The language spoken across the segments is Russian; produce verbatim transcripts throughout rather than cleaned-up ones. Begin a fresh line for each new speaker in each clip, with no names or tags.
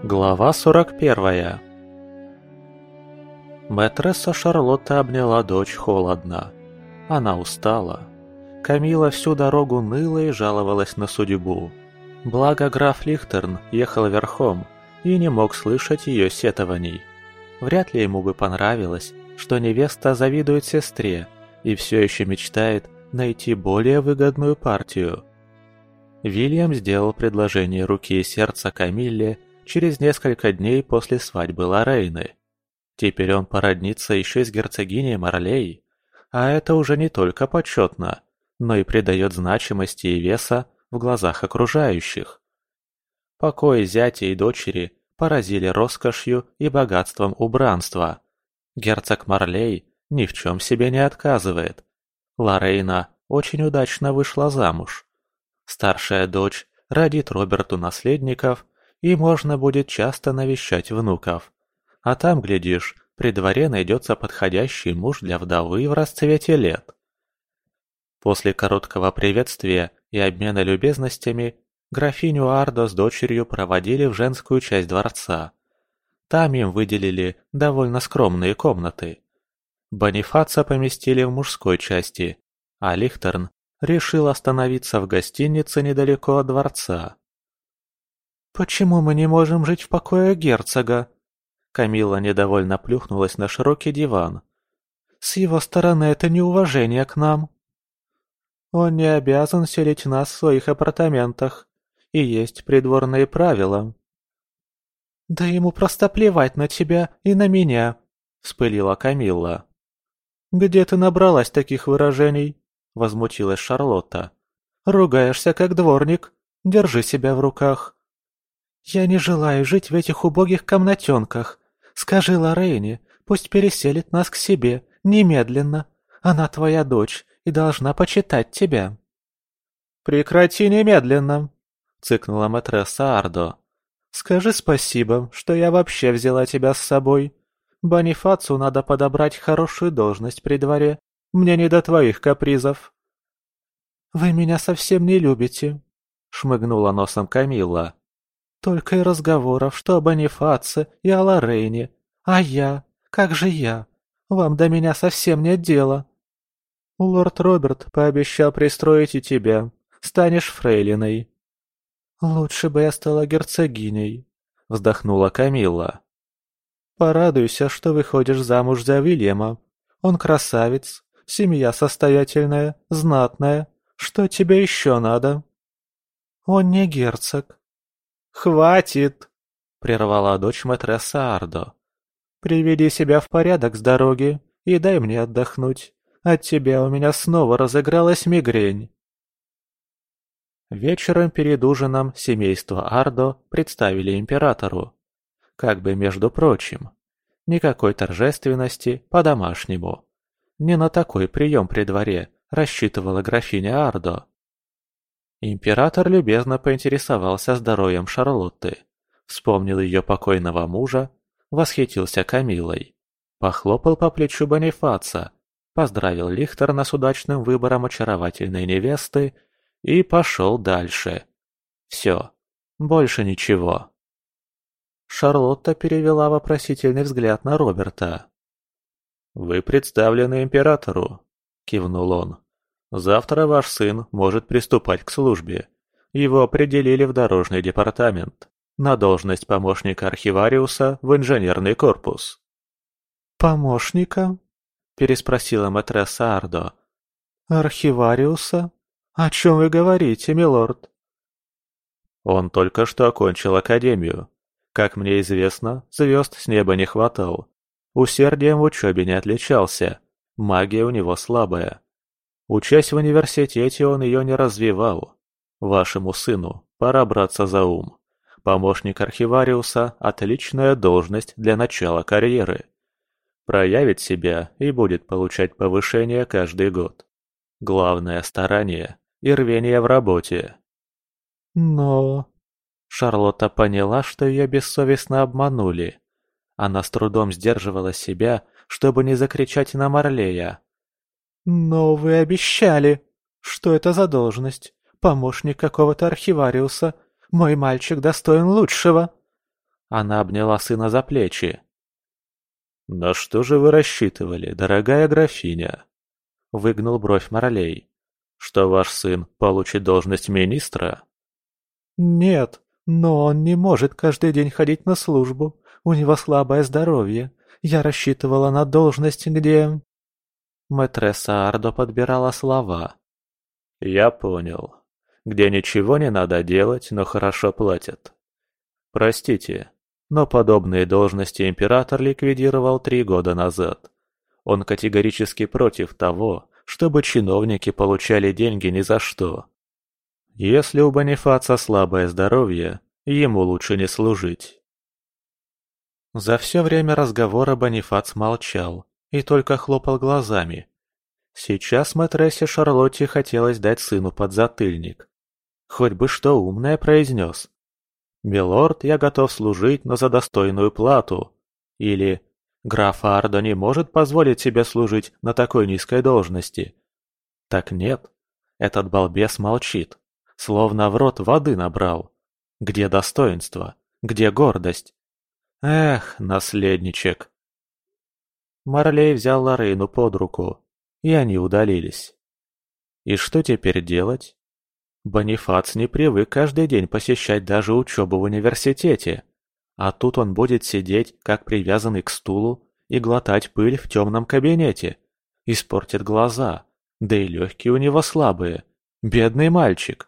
Глава сорок первая. Мэтресса Шарлотта обняла дочь холодно. Она устала. Камила всю дорогу ныла и жаловалась на судьбу. Благо граф Лихтерн ехал верхом и не мог слышать ее сетований. Вряд ли ему бы понравилось, что невеста завидует сестре и все еще мечтает найти более выгодную партию. Вильям сделал предложение руки и сердца Камилле через несколько дней после свадьбы Лорейны. Теперь он породнится еще и с герцогиней Марлей, а это уже не только почетно, но и придает значимости и веса в глазах окружающих. Покои зятя и дочери поразили роскошью и богатством убранства. Герцог Марлей ни в чем себе не отказывает. Лорейна очень удачно вышла замуж. Старшая дочь родит Роберту наследников, и можно будет часто навещать внуков. А там, глядишь, при дворе найдется подходящий муж для вдовы в расцвете лет. После короткого приветствия и обмена любезностями графиню Ардо с дочерью проводили в женскую часть дворца. Там им выделили довольно скромные комнаты. Бонифаца поместили в мужской части, а Лихтерн решил остановиться в гостинице недалеко от дворца. «Почему мы не можем жить в покое герцога?» Камилла недовольно плюхнулась на широкий диван. «С его стороны это неуважение к нам». «Он не обязан селить нас в своих апартаментах. И есть придворные правила». «Да ему просто плевать на тебя и на меня», — вспылила Камилла. «Где ты набралась таких выражений?» — возмутилась Шарлотта. «Ругаешься, как дворник. Держи себя в руках». «Я не желаю жить в этих убогих комнатенках. Скажи Лорейне, пусть переселит нас к себе, немедленно. Она твоя дочь и должна почитать тебя». «Прекрати немедленно», — цыкнула мэтресса Ардо. «Скажи спасибо, что я вообще взяла тебя с собой. Бонифацу надо подобрать хорошую должность при дворе. Мне не до твоих капризов». «Вы меня совсем не любите», — шмыгнула носом Камилла. «Только и разговоров, что о Бонифаце и о Лорейне. А я? Как же я? Вам до меня совсем нет дела». «Лорд Роберт пообещал пристроить и тебя. Станешь фрейлиной». «Лучше бы я стала герцогиней», — вздохнула Камилла. «Порадуйся, что выходишь замуж за Вильяма. Он красавец, семья состоятельная, знатная. Что тебе еще надо?» «Он не герцог». «Хватит!» — прервала дочь мэтресса Ардо. «Приведи себя в порядок с дороги и дай мне отдохнуть. От тебя у меня снова разыгралась мигрень». Вечером перед ужином семейство Ардо представили императору. Как бы между прочим. Никакой торжественности, по-домашнему. Не на такой прием при дворе рассчитывала графиня Ардо. Император любезно поинтересовался здоровьем Шарлотты, вспомнил ее покойного мужа, восхитился Камиллой, похлопал по плечу Бонифаца, поздравил Лихтерна с удачным выбором очаровательной невесты и пошел дальше. Все, больше ничего. Шарлотта перевела вопросительный взгляд на Роберта. «Вы представлены императору», — кивнул он. «Завтра ваш сын может приступать к службе. Его определили в дорожный департамент, на должность помощника архивариуса в инженерный корпус». «Помощника?» – переспросила мэтресса Ардо. «Архивариуса? О чем вы говорите, милорд?» «Он только что окончил академию. Как мне известно, звезд с неба не хватал. Усердием в учебе не отличался, магия у него слабая. Учась в университете, он ее не развивал. Вашему сыну пора браться за ум. Помощник архивариуса – отличная должность для начала карьеры. Проявит себя и будет получать повышение каждый год. Главное – старание и рвение в работе». «Но...» Шарлотта поняла, что ее бессовестно обманули. Она с трудом сдерживала себя, чтобы не закричать на Марлея. «Но вы обещали! Что это за должность? Помощник какого-то архивариуса? Мой мальчик достоин лучшего!» Она обняла сына за плечи. «На что же вы рассчитывали, дорогая графиня?» — выгнул бровь Марлей. «Что ваш сын получит должность министра?»
«Нет, но он не может каждый день ходить на службу. У него слабое здоровье. Я рассчитывала на должность, где...»
Мэтресса Ардо подбирала слова. «Я понял. Где ничего не надо делать, но хорошо платят. Простите, но подобные должности император ликвидировал три года назад. Он категорически против того, чтобы чиновники получали деньги ни за что. Если у Бонифаца слабое здоровье, ему лучше не служить». За все время разговора Бонифац молчал и только хлопал глазами. Сейчас мэтрессе Шарлотте хотелось дать сыну подзатыльник. Хоть бы что умное произнес. «Милорд, я готов служить, но за достойную плату». Или «Граф Ардо не может позволить себе служить на такой низкой должности». Так нет, этот балбес молчит, словно в рот воды набрал. Где достоинство? Где гордость? Эх, наследничек. Марлей взял Лорейну под руку, и они удалились. И что теперь делать? Бонифац не привык каждый день посещать даже учебу в университете, а тут он будет сидеть, как привязанный к стулу, и глотать пыль в темном кабинете. Испортит глаза, да и легкие у него слабые. Бедный мальчик.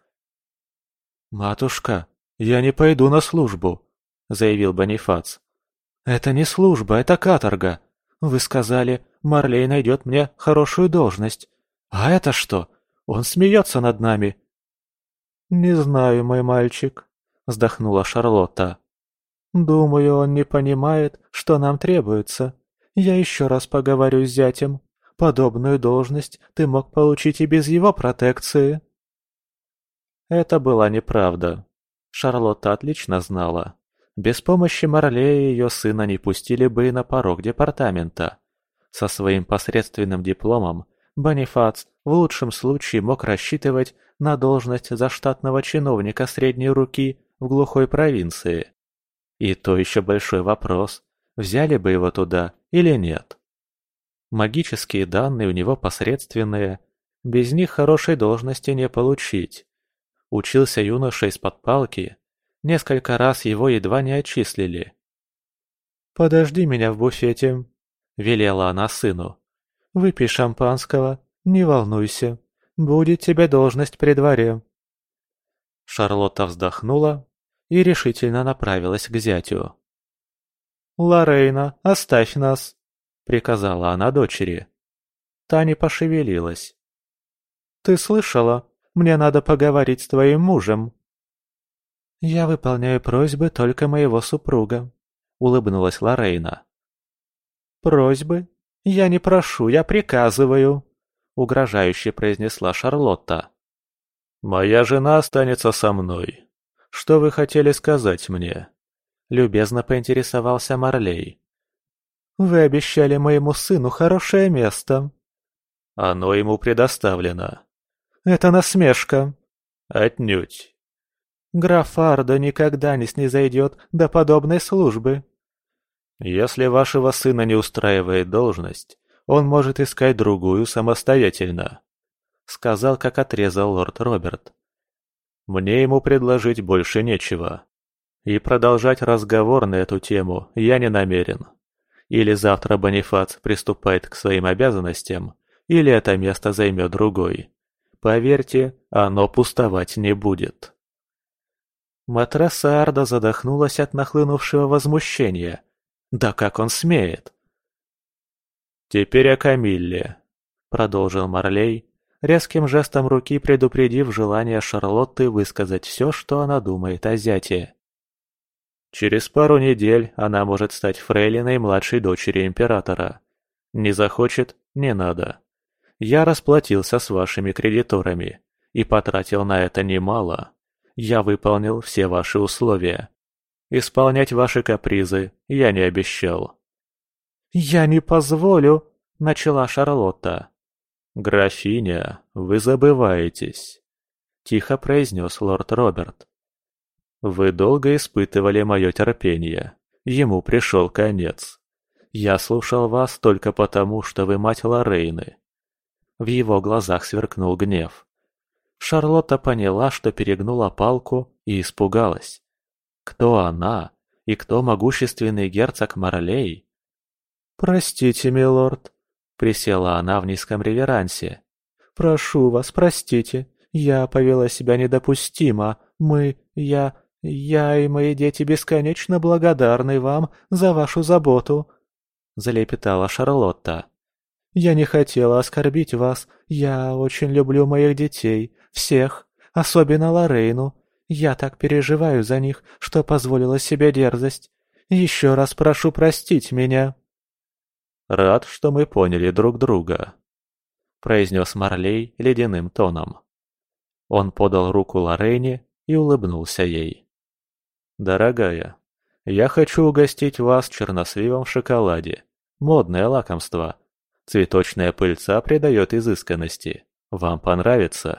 «Матушка, я не пойду на службу», — заявил Бонифац. «Это не служба, это каторга. Вы сказали, Марлей найдет мне хорошую должность. А это что? Он смеется над нами». «Не знаю, мой мальчик», — вздохнула Шарлотта. «Думаю, он не понимает, что нам требуется. Я еще раз поговорю с зятем. Подобную должность ты мог получить и без его протекции». Это была неправда. Шарлотта отлично знала. Без помощи Марлея ее сына не пустили бы и на порог департамента. Со своим посредственным дипломом Бонифац в лучшем случае мог рассчитывать на должность заштатного чиновника средней руки в глухой провинции. И то еще большой вопрос, взяли бы его туда или нет. Магические данные у него посредственные, без них хорошей должности не получить. Учился юноша из-под палки, несколько раз его едва не отчислили. «Подожди меня в буфете», — велела она сыну. «Выпей шампанского, не волнуйся, будет тебе должность при дворе». Шарлотта вздохнула и решительно направилась к зятю. «Лорейна, оставь нас», — приказала она дочери. Та не пошевелилась. «Ты слышала? Мне надо поговорить с твоим мужем». «Я выполняю просьбы только моего супруга», — улыбнулась Лорейна. «Просьбы? Я не прошу, я приказываю», — угрожающе произнесла Шарлотта. «Моя жена останется со мной. Что вы хотели сказать мне?» — любезно поинтересовался Марлей. «Вы обещали моему сыну хорошее место». «Оно ему предоставлено». «Это насмешка». «Отнюдь». «Граф Ардо никогда не снизойдет до подобной службы». «Если вашего сына не устраивает должность, он может искать другую самостоятельно», — сказал, как отрезал лорд Роберт. «Мне ему предложить больше нечего. И продолжать разговор на эту тему я не намерен. Или завтра Бонифац приступает к своим обязанностям, или это место займет другой. Поверьте, оно пустовать не будет». Матресса Ардо задохнулась от нахлынувшего возмущения. Да как он смеет? «Теперь о Камилле», — продолжил Марлей, резким жестом руки предупредив желание Шарлотты высказать все, что она думает о зяте. «Через пару недель она может стать фрейлиной младшей дочери императора. Не захочет — не надо. Я расплатился с вашими кредиторами и потратил на это немало. Я выполнил все ваши условия. Исполнять ваши капризы я не обещал». «Я не позволю», — начала Шарлотта. «Графиня, вы забываетесь», — тихо произнес лорд Роберт. Вы долго испытывали мое терпение. Ему пришел конец. Я слушал вас только потому, что вы мать Лорейны». В его глазах сверкнул гнев. Шарлотта поняла, что перегнула палку, и испугалась. Кто она и кто могущественный герцог Марлей?
«Простите, милорд», — присела
она в низком реверансе.
«Прошу вас, простите. Я повела себя недопустимо. Мы, я, я и мои дети бесконечно благодарны вам за вашу заботу», — залепетала Шарлотта. «Я не хотела оскорбить вас. Я очень люблю моих детей. Всех. Особенно Лорейну. Я так переживаю за них, что позволила себе дерзость. Еще раз прошу простить меня».
«Рад, что мы поняли друг друга», — произнес Марлей ледяным тоном. Он подал руку Лорейне и улыбнулся ей. «Дорогая, я хочу угостить вас черносливом в шоколаде. Модное лакомство. Цветочная пыльца придает изысканности. Вам понравится?»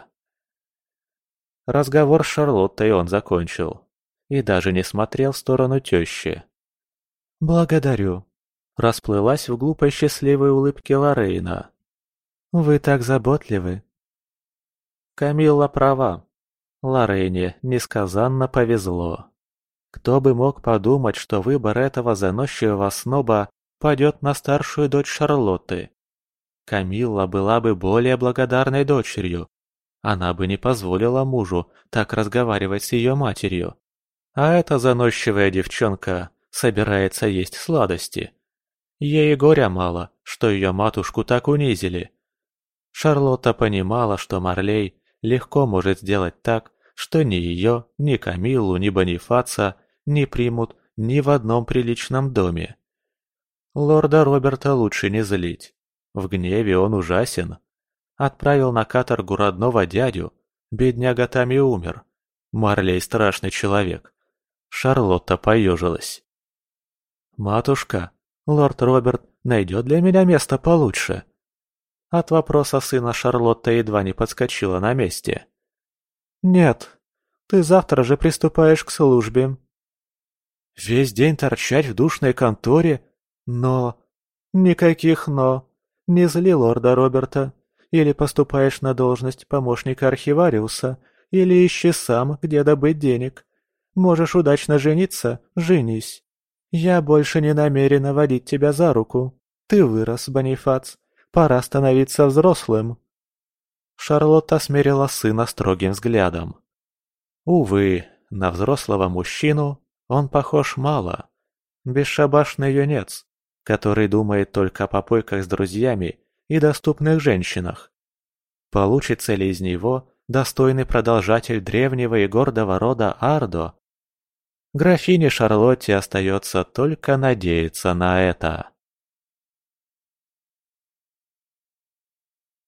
Разговор с Шарлоттой он закончил. И даже не смотрел в сторону тещи.
«Благодарю», — расплылась в глупой счастливой улыбке Лорейна. «Вы так заботливы».
Камилла права. Лорейне несказанно повезло. Кто бы мог подумать, что выбор этого заносчивого сноба падет на старшую дочь Шарлотты. Камилла была бы более благодарной дочерью. Она бы не позволила мужу так разговаривать с ее матерью. А эта заносчивая девчонка собирается есть сладости. Ей горя мало, что ее матушку так унизили. Шарлотта понимала, что Марлей легко может сделать так, что ни ее, ни Камиллу, ни Бонифаца не примут ни в одном приличном доме. Лорда Роберта лучше не злить. В гневе он ужасен. Отправил на каторгу родного дядю. Бедняга там и умер. Марлей страшный человек. Шарлотта поежилась. «Матушка, лорд Роберт найдет для меня место получше». От вопроса сына Шарлотта едва не подскочила на месте.
«Нет, ты завтра же приступаешь к службе».
«Весь день торчать в душной конторе? Но...»
«Никаких «но». Не зли лорда Роберта. Или поступаешь на должность помощника архивариуса, или ищи сам, где добыть денег. Можешь удачно жениться – женись. Я больше не намерена водить тебя за руку. Ты вырос, Бонифац. Пора становиться взрослым».
Шарлотта смерила сына строгим взглядом. Увы, на взрослого мужчину он похож мало. Бесшабашный юнец, который думает только о попойках с друзьями и доступных женщинах. Получится ли из него достойный продолжатель древнего и гордого рода Ардо? Графине Шарлотте остается только надеяться на это.